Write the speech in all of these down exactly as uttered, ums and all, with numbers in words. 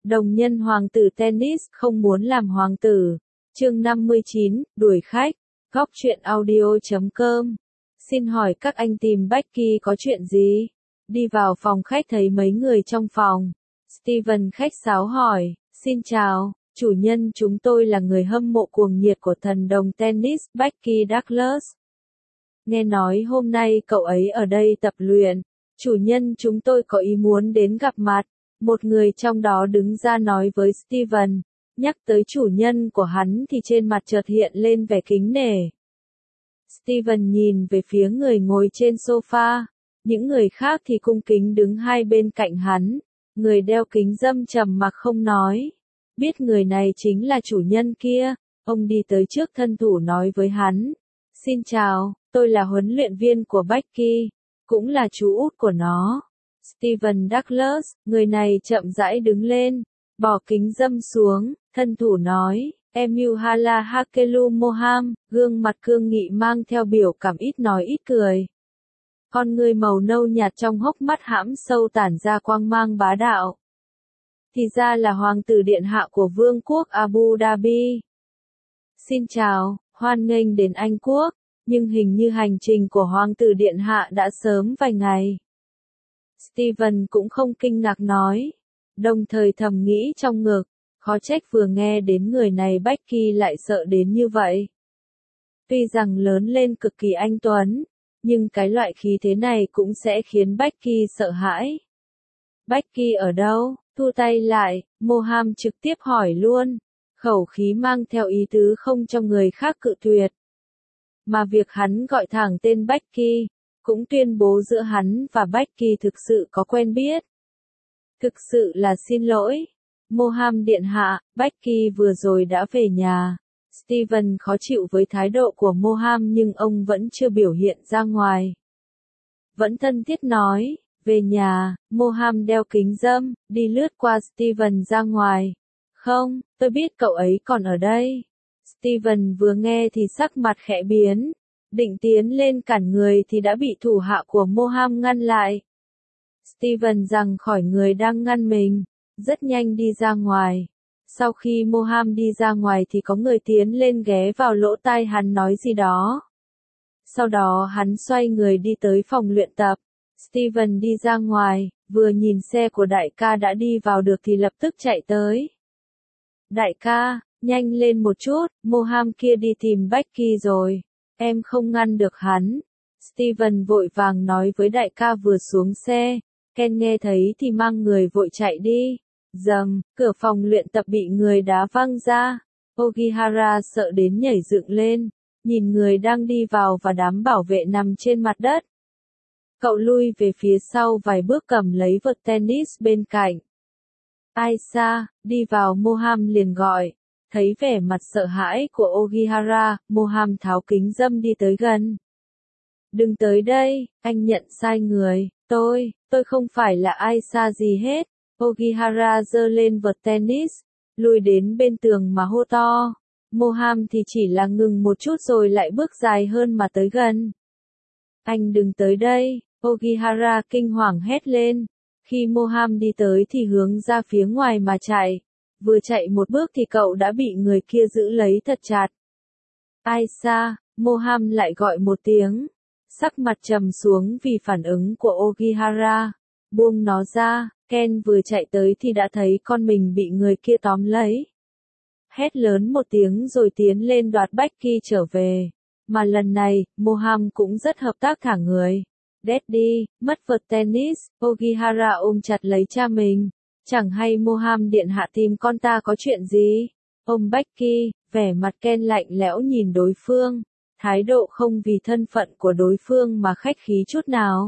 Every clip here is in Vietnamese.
Đồng nhân hoàng tử tennis không muốn làm hoàng tử. Chương năm mươi chín, đuổi khách. Góc truyện audio chấm com. Xin hỏi các anh tìm Becky có chuyện gì? Đi vào phòng khách thấy mấy người trong phòng. Steven khách sáo hỏi, xin chào, chủ nhân chúng tôi là người hâm mộ cuồng nhiệt của thần đồng tennis Becky Douglas. Nghe nói hôm nay cậu ấy ở đây tập luyện, chủ nhân chúng tôi có ý muốn đến gặp mặt. Một người trong đó đứng ra nói với Steven, nhắc tới chủ nhân của hắn thì trên mặt chợt hiện lên vẻ kính nể. Steven nhìn về phía người ngồi trên sofa, những người khác thì cung kính đứng hai bên cạnh hắn, người đeo kính râm trầm mặc không nói. Biết người này chính là chủ nhân kia, ông đi tới trước thân thủ nói với hắn, xin chào, tôi là huấn luyện viên của Becky, cũng là chú út của nó. Steven Douglas, người này chậm rãi đứng lên, bỏ kính râm xuống, thân thủ nói, Emuhala Hakelu Moham, gương mặt cương nghị mang theo biểu cảm ít nói ít cười. Con người màu nâu nhạt trong hốc mắt hãm sâu tản ra quang mang bá đạo. Thì ra là hoàng tử điện hạ của vương quốc Abu Dhabi. Xin chào, hoan nghênh đến Anh quốc, nhưng hình như hành trình của hoàng tử điện hạ đã sớm vài ngày. Steven cũng không kinh ngạc nói, đồng thời thầm nghĩ trong ngực, khó trách vừa nghe đến người này Becky lại sợ đến như vậy. Tuy rằng lớn lên cực kỳ anh tuấn, nhưng cái loại khí thế này cũng sẽ khiến Becky sợ hãi. Becky ở đâu? Thu tay lại, Moham trực tiếp hỏi luôn, khẩu khí mang theo ý tứ không cho người khác cự tuyệt. Mà việc hắn gọi thẳng tên Becky, cũng tuyên bố giữa hắn và Becky thực sự có quen biết. Thực sự là xin lỗi. Moham điện hạ, Becky vừa rồi đã về nhà. Steven khó chịu với thái độ của Moham nhưng ông vẫn chưa biểu hiện ra ngoài. Vẫn thân thiết nói, về nhà, Moham đeo kính râm, đi lướt qua Steven ra ngoài. Không, tôi biết cậu ấy còn ở đây. Steven vừa nghe thì sắc mặt khẽ biến. Định tiến lên cản người thì đã bị thủ hạ của Moham ngăn lại. Steven giằng khỏi người đang ngăn mình, rất nhanh đi ra ngoài. Sau khi Moham đi ra ngoài thì có người tiến lên ghé vào lỗ tai hắn nói gì đó. Sau đó hắn xoay người đi tới phòng luyện tập. Steven đi ra ngoài, vừa nhìn xe của đại ca đã đi vào được thì lập tức chạy tới. Đại ca, nhanh lên một chút, Moham kia đi tìm Becky rồi. Em không ngăn được hắn. Steven vội vàng nói với đại ca vừa xuống xe. Ken nghe thấy thì mang người vội chạy đi. Dầm, cửa phòng luyện tập bị người đá văng ra. Ogihara sợ đến nhảy dựng lên, nhìn người đang đi vào và đám bảo vệ nằm trên mặt đất. Cậu lui về phía sau vài bước cầm lấy vợt tennis bên cạnh. Aisa, đi vào Moham liền gọi. Thấy vẻ mặt sợ hãi của Ogihara, Moham tháo kính râm đi tới gần. Đừng tới đây, anh nhận sai người, tôi, tôi không phải là Aisa gì hết. Ogihara giơ lên vợt tennis, lùi đến bên tường mà hô to. Moham thì chỉ là ngừng một chút rồi lại bước dài hơn mà tới gần. Anh đừng tới đây, Ogihara kinh hoàng hét lên. Khi Moham đi tới thì hướng ra phía ngoài mà chạy. Vừa chạy một bước thì cậu đã bị người kia giữ lấy thật chặt. Aisa, Moham lại gọi một tiếng. Sắc mặt trầm xuống vì phản ứng của Ogihara. Buông nó ra, Ken vừa chạy tới thì đã thấy con mình bị người kia tóm lấy. Hét lớn một tiếng rồi tiến lên đoạt Becky trở về. Mà lần này, Moham cũng rất hợp tác thả người. Daddy, mất vợt tennis, Ogihara ôm chặt lấy cha mình. Chẳng hay Moham điện hạ tìm con ta có chuyện gì? Ông Becky, vẻ mặt Ken lạnh lẽo nhìn đối phương, thái độ không vì thân phận của đối phương mà khách khí chút nào.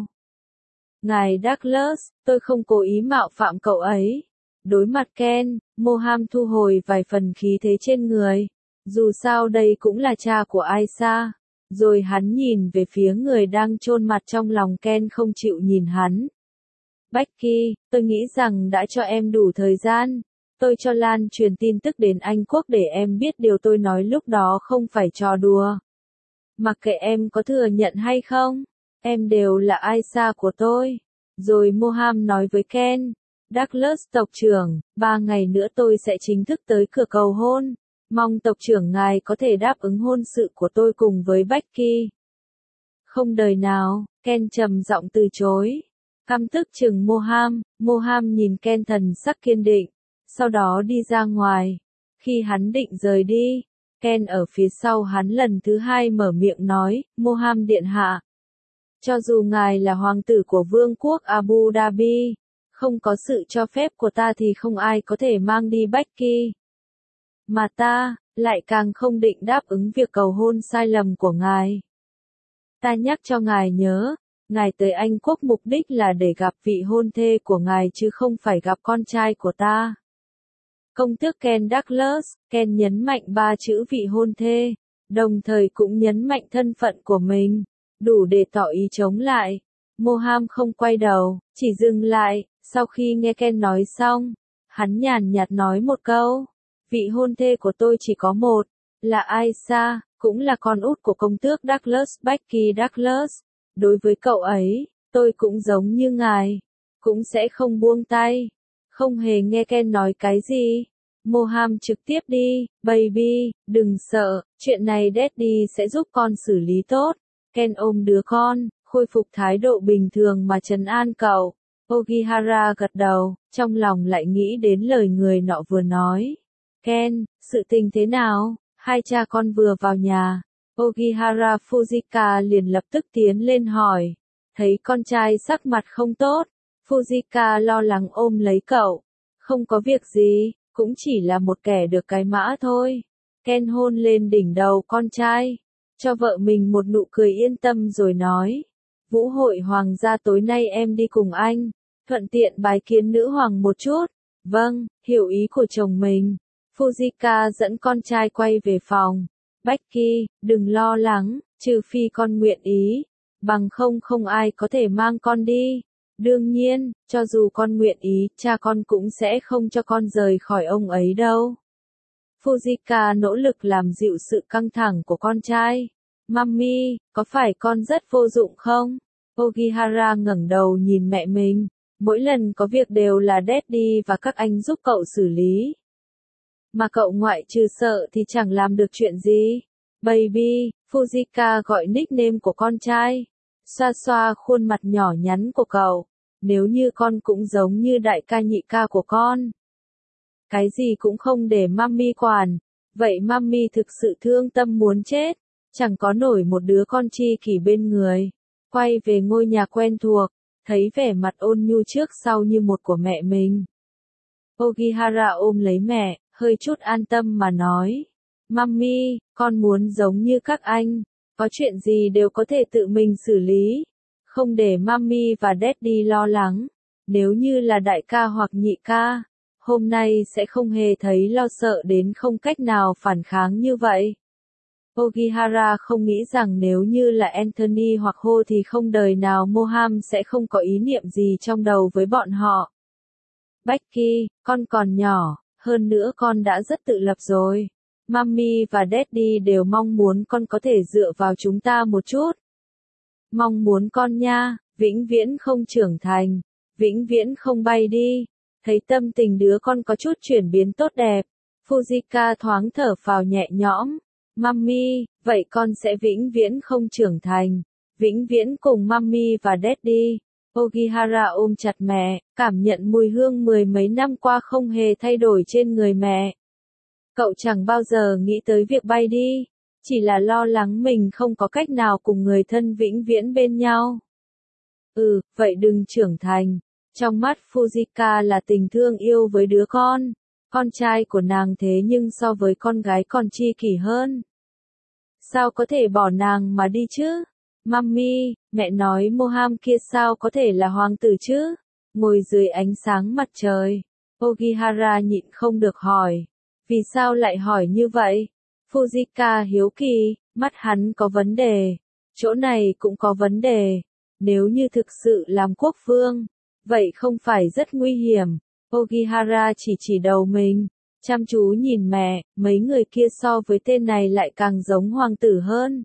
Ngài Douglas, tôi không cố ý mạo phạm cậu ấy. Đối mặt Ken, Moham thu hồi vài phần khí thế trên người. Dù sao đây cũng là cha của Aisa. Rồi hắn nhìn về phía người đang chôn mặt trong lòng Ken không chịu nhìn hắn. Becky, tôi nghĩ rằng đã cho em đủ thời gian. Tôi cho Lan truyền tin tức đến Anh quốc để em biết điều tôi nói lúc đó không phải trò đùa. Mặc kệ em có thừa nhận hay không, em đều là Aisa của tôi. Rồi Moham nói với Ken, Douglas tộc trưởng, ba ngày nữa tôi sẽ chính thức tới cửa cầu hôn. Mong tộc trưởng ngài có thể đáp ứng hôn sự của tôi cùng với Becky. Không đời nào, Ken trầm giọng từ chối. Căm tức chừng Moham, Moham nhìn Ken thần sắc kiên định, sau đó đi ra ngoài. Khi hắn định rời đi, Ken ở phía sau hắn lần thứ hai mở miệng nói, Moham điện hạ. Cho dù ngài là hoàng tử của vương quốc Abu Dhabi, không có sự cho phép của ta thì không ai có thể mang đi Becky. Mà ta, lại càng không định đáp ứng việc cầu hôn sai lầm của ngài. Ta nhắc cho ngài nhớ, ngài tới Anh Quốc mục đích là để gặp vị hôn thê của ngài chứ không phải gặp con trai của ta. Công tước Ken Douglas, Ken nhấn mạnh ba chữ vị hôn thê, đồng thời cũng nhấn mạnh thân phận của mình, đủ để tỏ ý chống lại. Moham không quay đầu, chỉ dừng lại, sau khi nghe Ken nói xong, hắn nhàn nhạt nói một câu, vị hôn thê của tôi chỉ có một, là Aisha, cũng là con út của công tước Douglas Becky Douglas. Đối với cậu ấy, tôi cũng giống như ngài, cũng sẽ không buông tay. Không hề nghe Ken nói cái gì. Moham trực tiếp đi, baby, đừng sợ, chuyện này Daddy sẽ giúp con xử lý tốt. Ken ôm đứa con, khôi phục thái độ bình thường mà trấn an cậu. Ogihara gật đầu, trong lòng lại nghĩ đến lời người nọ vừa nói. Ken, sự tình thế nào? Hai cha con vừa vào nhà. Ogihara Fujika liền lập tức tiến lên hỏi. Thấy con trai sắc mặt không tốt, Fujika lo lắng ôm lấy cậu. Không có việc gì, cũng chỉ là một kẻ được cái mã thôi. Ken hôn lên đỉnh đầu con trai, cho vợ mình một nụ cười yên tâm rồi nói. Vũ hội hoàng gia tối nay em đi cùng anh, thuận tiện bái kiến nữ hoàng một chút. Vâng, hiểu ý của chồng mình. Fujika dẫn con trai quay về phòng. Becky, đừng lo lắng, trừ phi con nguyện ý, bằng không không ai có thể mang con đi. Đương nhiên, cho dù con nguyện ý, cha con cũng sẽ không cho con rời khỏi ông ấy đâu. Fujika nỗ lực làm dịu sự căng thẳng của con trai. Mami, có phải con rất vô dụng không? Ogihara ngẩng đầu nhìn mẹ mình. Mỗi lần có việc đều là Daddy và các anh giúp cậu xử lý. Mà cậu ngoại trừ sợ thì chẳng làm được chuyện gì. Baby, Fujika gọi nickname của con trai. Xoa xoa khuôn mặt nhỏ nhắn của cậu. Nếu như con cũng giống như đại ca nhị ca của con. Cái gì cũng không để mami quản. Vậy mami thực sự thương tâm muốn chết. Chẳng có nổi một đứa con chi kỷ bên người. Quay về ngôi nhà quen thuộc. Thấy vẻ mặt ôn nhu trước sau như một của mẹ mình. Ogihara ôm lấy mẹ, hơi chút an tâm mà nói. Mami, con muốn giống như các anh. Có chuyện gì đều có thể tự mình xử lý. Không để mami và daddy lo lắng. Nếu như là đại ca hoặc nhị ca, hôm nay sẽ không hề thấy lo sợ đến không cách nào phản kháng như vậy. Ogihara không nghĩ rằng nếu như là Anthony hoặc Ho thì không đời nào Moham sẽ không có ý niệm gì trong đầu với bọn họ. Becky, con còn nhỏ, hơn nữa con đã rất tự lập rồi. Mami và Daddy đều mong muốn con có thể dựa vào chúng ta một chút. Mong muốn con nha, vĩnh viễn không trưởng thành, vĩnh viễn không bay đi. Thấy tâm tình đứa con có chút chuyển biến tốt đẹp, Fujika thoáng thở phào nhẹ nhõm. Mami, vậy con sẽ vĩnh viễn không trưởng thành, vĩnh viễn cùng Mami và Daddy. Ogihara ôm chặt mẹ, cảm nhận mùi hương mười mấy năm qua không hề thay đổi trên người mẹ. Cậu chẳng bao giờ nghĩ tới việc bay đi, chỉ là lo lắng mình không có cách nào cùng người thân vĩnh viễn bên nhau. Ừ, vậy đừng trưởng thành. Trong mắt Fujika là tình thương yêu với đứa con. Con trai của nàng thế nhưng so với con gái còn chi kỷ hơn. Sao có thể bỏ nàng mà đi chứ? Mami, mẹ nói Moham kia sao có thể là hoàng tử chứ? Ngồi dưới ánh sáng mặt trời. Ogihara nhịn không được hỏi. Vì sao lại hỏi như vậy? Fujika hiếu kỳ, mắt hắn có vấn đề. Chỗ này cũng có vấn đề. Nếu như thực sự làm quốc vương, vậy không phải rất nguy hiểm. Ogihara chỉ chỉ đầu mình, chăm chú nhìn mẹ, mấy người kia so với tên này lại càng giống hoàng tử hơn.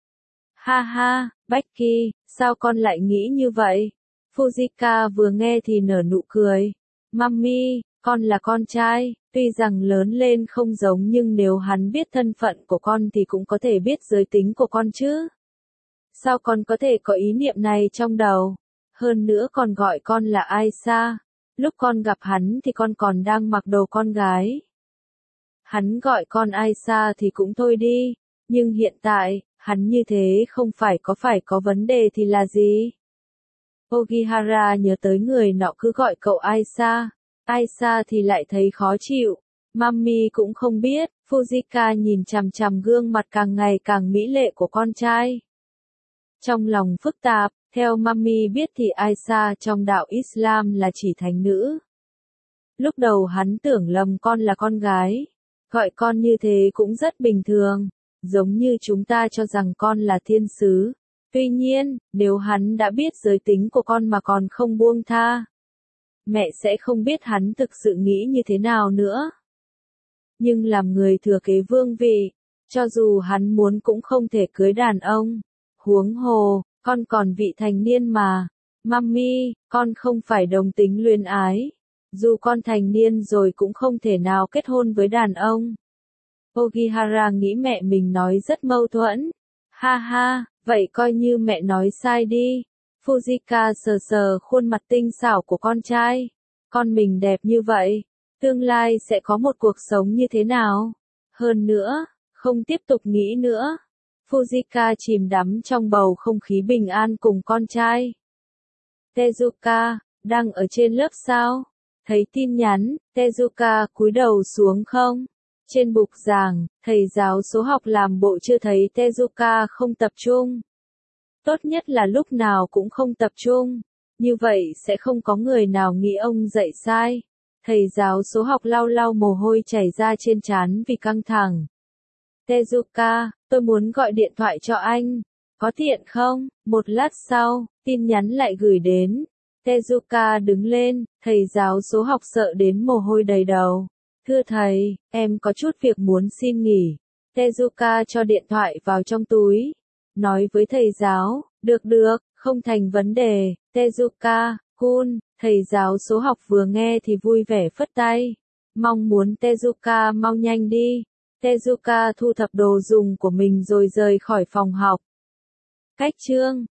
Ha ha, Becky, sao con lại nghĩ như vậy? Fujika vừa nghe thì nở nụ cười. Mami, con là con trai, tuy rằng lớn lên không giống nhưng nếu hắn biết thân phận của con thì cũng có thể biết giới tính của con chứ. Sao con có thể có ý niệm này trong đầu? Hơn nữa còn gọi con là Aisha. Lúc con gặp hắn thì con còn đang mặc đồ con gái. Hắn gọi con Aisha thì cũng thôi đi, nhưng hiện tại, hắn như thế không phải có phải có vấn đề thì là gì? Ogihara nhớ tới người nọ cứ gọi cậu Aisha, Aisha thì lại thấy khó chịu. Mami cũng không biết, Fujika nhìn chằm chằm gương mặt càng ngày càng mỹ lệ của con trai. Trong lòng phức tạp, theo Mami biết thì Aisha trong đạo Islam là chỉ thánh nữ. Lúc đầu hắn tưởng lầm con là con gái. Gọi con như thế cũng rất bình thường, giống như chúng ta cho rằng con là thiên sứ. Tuy nhiên, nếu hắn đã biết giới tính của con mà còn không buông tha, mẹ sẽ không biết hắn thực sự nghĩ như thế nào nữa. Nhưng làm người thừa kế vương vị, cho dù hắn muốn cũng không thể cưới đàn ông. Huống hồ, con còn vị thành niên mà. Mami, con không phải đồng tính luyến ái. Dù con thành niên rồi cũng không thể nào kết hôn với đàn ông. Ogihara nghĩ mẹ mình nói rất mâu thuẫn. Ha ha, vậy coi như mẹ nói sai đi. Fujika sờ sờ khuôn mặt tinh xảo của con trai. Con mình đẹp như vậy, tương lai sẽ có một cuộc sống như thế nào? Hơn nữa, không tiếp tục nghĩ nữa. Fujika chìm đắm trong bầu không khí bình an cùng con trai. Tezuka, đang ở trên lớp sao? Thấy tin nhắn, Tezuka cúi đầu xuống không? Trên bục giảng, thầy giáo số học làm bộ chưa thấy Tezuka không tập trung. Tốt nhất là lúc nào cũng không tập trung. Như vậy sẽ không có người nào nghĩ ông dạy sai. Thầy giáo số học lau lau mồ hôi chảy ra trên trán vì căng thẳng. Tezuka, tôi muốn gọi điện thoại cho anh. Có tiện không? Một lát sau, tin nhắn lại gửi đến. Tezuka đứng lên, thầy giáo số học sợ đến mồ hôi đầy đầu. Thưa thầy, em có chút việc muốn xin nghỉ. Tezuka cho điện thoại vào trong túi. Nói với thầy giáo, được được, không thành vấn đề. Tezuka, cool, thầy giáo số học vừa nghe thì vui vẻ phất tay. Mong muốn Tezuka mau nhanh đi. Tezuka thu thập đồ dùng của mình rồi rời khỏi phòng học. Cách chương